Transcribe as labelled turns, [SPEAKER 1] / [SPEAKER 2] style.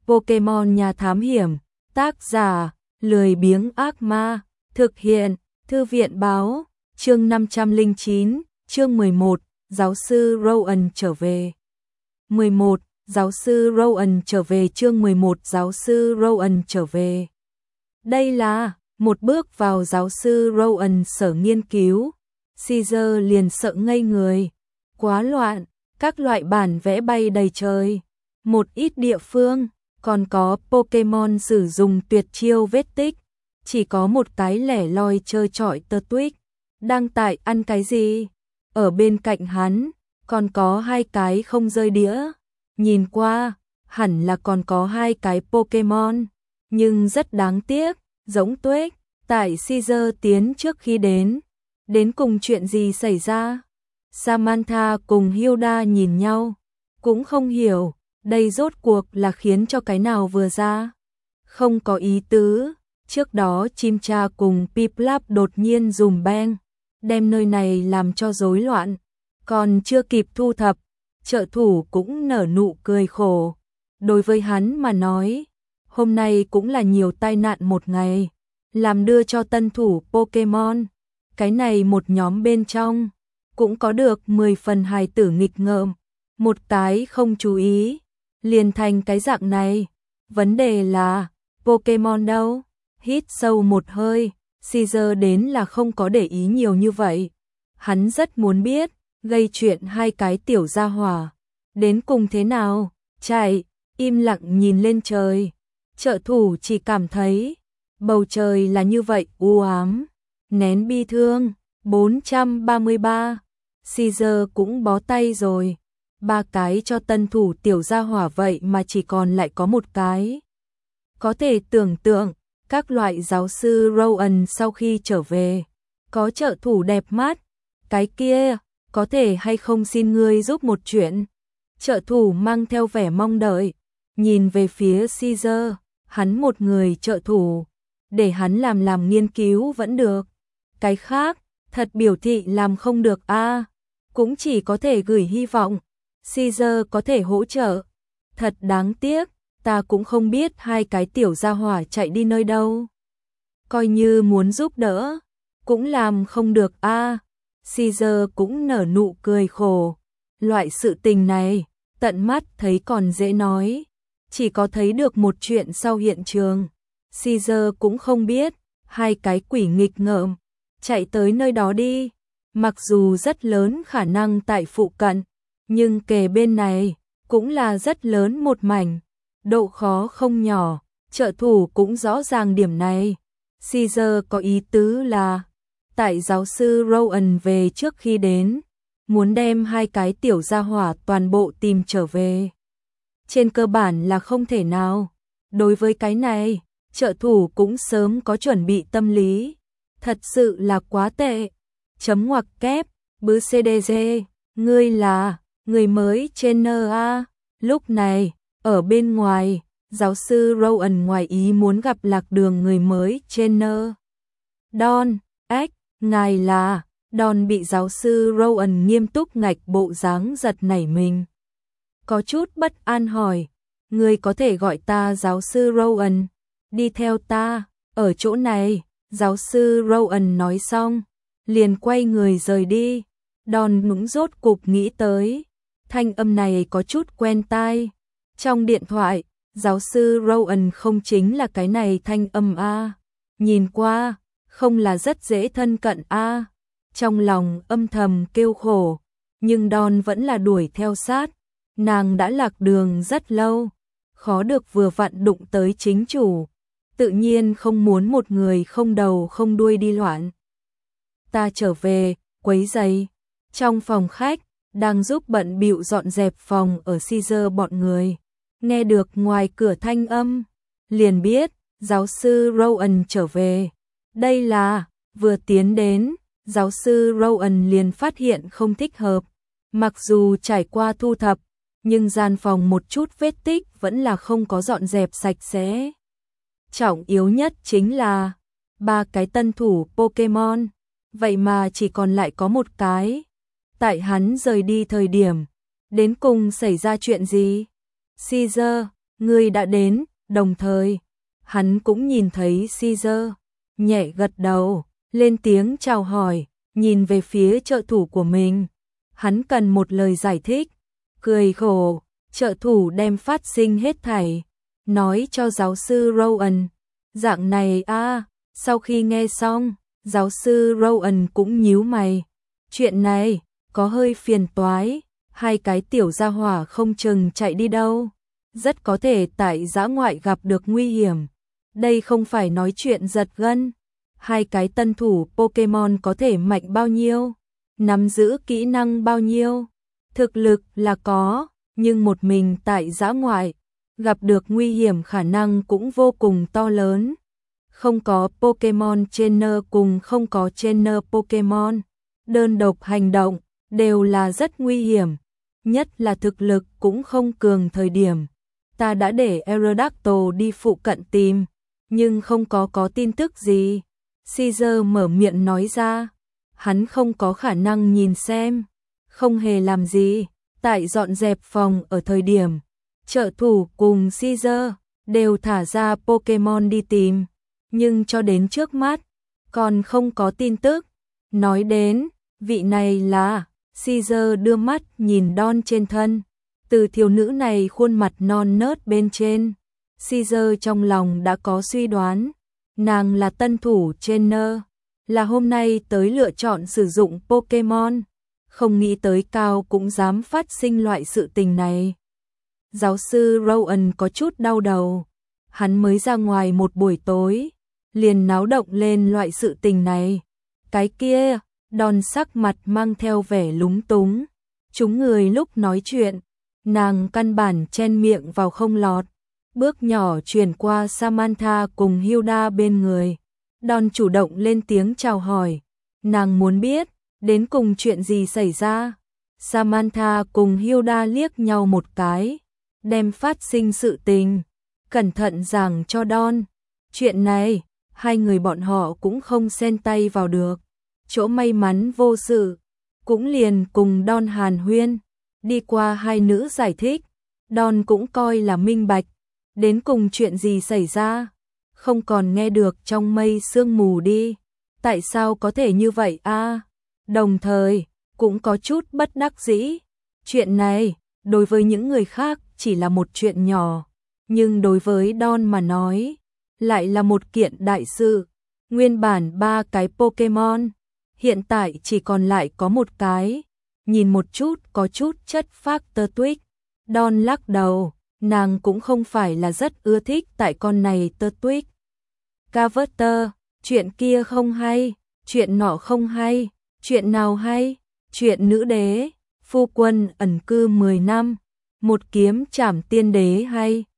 [SPEAKER 1] Pokemon Nhà Thám Hiểm, tác giả, lười biếng ác ma, thực hiện, Thư viện báo, chương 509, chương 11, giáo sư Rowan trở về. 11, giáo sư Rowan trở về chương 11 giáo sư Rowan trở về. Đây là một bước vào giáo sư Rowan sở nghiên cứu. Caesar liền sợ ngây người. Quá loạn, các loại bản vẽ bay đầy trời. Một ít địa phương, còn có Pokemon sử dụng tuyệt chiêu vết tích. Chỉ có một cái lẻ loi trơ trọi Turtwig. Đang tại ăn cái gì? Ở bên cạnh hắn, còn có hai cái không rơi đĩa. Nhìn qua, hẳn là còn có hai cái Pokemon. Nhưng rất đáng tiếc, giống Tuếch, tại Caesar tiến trước khi đến. Đến cùng chuyện gì xảy ra? Samantha cùng Hilda nhìn nhau, cũng không hiểu, đây rốt cuộc là khiến cho cái nào vừa ra. Không có ý tứ, trước đó Chimcha cùng Piplup đột nhiên dùm beng, đem nơi này làm cho rối loạn, còn chưa kịp thu thập, trợ thủ cũng nở nụ cười khổ. Đối với hắn mà nói, hôm nay cũng là nhiều tai nạn một ngày, làm đưa cho tân thủ Pokemon. Cái này một nhóm bên trong, cũng có được 10 phần hài tử nghịch ngợm, một cái không chú ý, liền thành cái dạng này. Vấn đề là, Pokemon đâu? Hít sâu một hơi, Caesar đến là không có để ý nhiều như vậy. Hắn rất muốn biết, gây chuyện hai cái tiểu gia hỏa, đến cùng thế nào? Chạy, im lặng nhìn lên trời. Trợ thủ chỉ cảm thấy, bầu trời là như vậy u ám, nén bi thương. 433, Caesar cũng bó tay rồi. Ba cái cho tân thủ tiểu gia hỏa vậy mà chỉ còn lại có một cái. Có thể tưởng tượng, các loại giáo sư Rowan sau khi trở về, có trợ thủ đẹp mắt. Cái kia, có thể hay không xin ngươi giúp một chuyện? Trợ thủ mang theo vẻ mong đợi, nhìn về phía Caesar, hắn một người trợ thủ, để hắn làm nghiên cứu vẫn được. Cái khác, thật biểu thị làm không được a, cũng chỉ có thể gửi hy vọng Caesar có thể hỗ trợ. Thật đáng tiếc, ta cũng không biết hai cái tiểu gia hỏa chạy đi nơi đâu. Coi như muốn giúp đỡ, cũng làm không được a. Caesar cũng nở nụ cười khổ. Loại sự tình này, tận mắt thấy còn dễ nói, chỉ có thấy được một chuyện sau hiện trường. Caesar cũng không biết, hai cái quỷ nghịch ngợm chạy tới nơi đó đi, mặc dù rất lớn khả năng tại phụ cận, nhưng kề bên này cũng là rất lớn một mảnh, độ khó không nhỏ, trợ thủ cũng rõ ràng điểm này. Caesar có ý tứ là, tại giáo sư Rowan về trước khi đến, muốn đem hai cái tiểu gia hỏa toàn bộ tìm trở về. Trên cơ bản là không thể nào, đối với cái này, trợ thủ cũng sớm có chuẩn bị tâm lý. Thật sự là quá tệ. Chấm ngoặc kép, bứ CDG, ngươi là người mới trên NA. Lúc này, ở bên ngoài, giáo sư Rowan ngoài ý muốn gặp lạc đường người mới trên N. Don, ngài là. Don bị giáo sư Rowan nghiêm túc ngạch bộ dáng giật nảy mình. Có chút bất an hỏi, ngươi có thể gọi ta giáo sư Rowan, đi theo ta, ở chỗ này. Giáo sư Rowan nói xong, liền quay người rời đi. Don nũng rốt cục nghĩ tới, thanh âm này có chút quen tai. Trong điện thoại, giáo sư Rowan không chính là cái này thanh âm a. Nhìn qua, không là rất dễ thân cận a. Trong lòng âm thầm kêu khổ, nhưng Don vẫn là đuổi theo sát. Nàng đã lạc đường rất lâu, khó được vừa vặn đụng tới chính chủ. Tự nhiên không muốn một người không đầu không đuôi đi loạn. Ta trở về, quấy rầy. Trong phòng khách, đang giúp bận bịu dọn dẹp phòng ở Caesar bọn người. Nghe được ngoài cửa thanh âm, liền biết, giáo sư Rowan trở về. Đây là, vừa tiến đến, giáo sư Rowan liền phát hiện không thích hợp. Mặc dù trải qua thu thập, nhưng gian phòng một chút vết tích vẫn là không có dọn dẹp sạch sẽ. Trọng yếu nhất chính là ba cái tân thủ Pokemon, vậy mà chỉ còn lại có một cái. Tại hắn rời đi thời điểm, đến cùng xảy ra chuyện gì? Caesar, Ngươi đã đến, đồng thời, hắn cũng nhìn thấy Caesar, nhẹ gật đầu, lên tiếng chào hỏi, nhìn về phía trợ thủ của mình. Hắn cần một lời giải thích, cười khổ, trợ thủ đem phát sinh hết thảy, nói cho giáo sư Rowan. Dạng này sau khi nghe xong, giáo sư Rowan cũng nhíu mày. Chuyện này, có hơi phiền toái, hai cái tiểu gia hỏa không chừng chạy đi đâu. Rất có thể tại dã ngoại gặp được nguy hiểm. Đây không phải nói chuyện giật gân. Hai cái tân thủ Pokemon có thể mạnh bao nhiêu, nắm giữ kỹ năng bao nhiêu. Thực lực là có, nhưng một mình tại dã ngoại, gặp được nguy hiểm khả năng cũng vô cùng to lớn. Không có Pokemon Trainer cùng không có Trainer Pokemon, đơn độc hành động, đều là rất nguy hiểm. Nhất là thực lực cũng không cường thời điểm. Ta đã để Aerodactyl đi phụ cận tìm, nhưng không có tin tức gì. Caesar mở miệng nói ra, hắn không có khả năng nhìn xem, không hề làm gì, tại dọn dẹp phòng ở thời điểm. Trợ thủ cùng Caesar đều thả ra Pokemon đi tìm, nhưng cho đến trước mắt, còn không có tin tức. Nói đến, vị này là, Caesar đưa mắt nhìn Dawn trên thân, từ thiếu nữ này khuôn mặt non nớt bên trên. Caesar trong lòng đã có suy đoán, nàng là tân thủ trainer, là hôm nay tới lựa chọn sử dụng Pokemon, không nghĩ tới Cao cũng dám phát sinh loại sự tình này. Giáo sư Rowan có chút đau đầu, hắn mới ra ngoài một buổi tối, liền náo động lên loại sự tình này. Cái kia, Dawn sắc mặt mang theo vẻ lúng túng, chúng người lúc nói chuyện, nàng căn bản chen miệng vào không lọt. Bước nhỏ chuyển qua Samantha cùng Hilda bên người. Dawn chủ động lên tiếng chào hỏi. Nàng muốn biết, đến cùng chuyện gì xảy ra. Samantha cùng Hilda liếc nhau một cái, đem phát sinh sự tình cẩn thận giảng cho Dawn. Chuyện này, hai người bọn họ cũng không xen tay vào được. Chỗ may mắn vô sự, cũng liền cùng Dawn hàn huyên. Đi qua hai nữ giải thích, Dawn cũng coi là minh bạch. Đến cùng chuyện gì xảy ra? Không còn nghe được trong mây sương mù đi. Tại sao có thể như vậy Đồng thời, cũng có chút bất đắc dĩ. Chuyện này, đối với những người khác chỉ là một chuyện nhỏ. Nhưng đối với Dawn mà nói, lại là một kiện đại sự. Nguyên bản 3 cái Pokemon, hiện tại chỉ còn lại có một cái. Nhìn một chút có chút chất phác tơ tuyết. Dawn lắc đầu. Nàng cũng không phải là rất ưa thích tại con này tơ tuyết. Carver, chuyện kia không hay, chuyện nọ không hay, chuyện nào hay, chuyện nữ đế, phu quân ẩn cư 10 năm, một kiếm trảm tiên đế hay,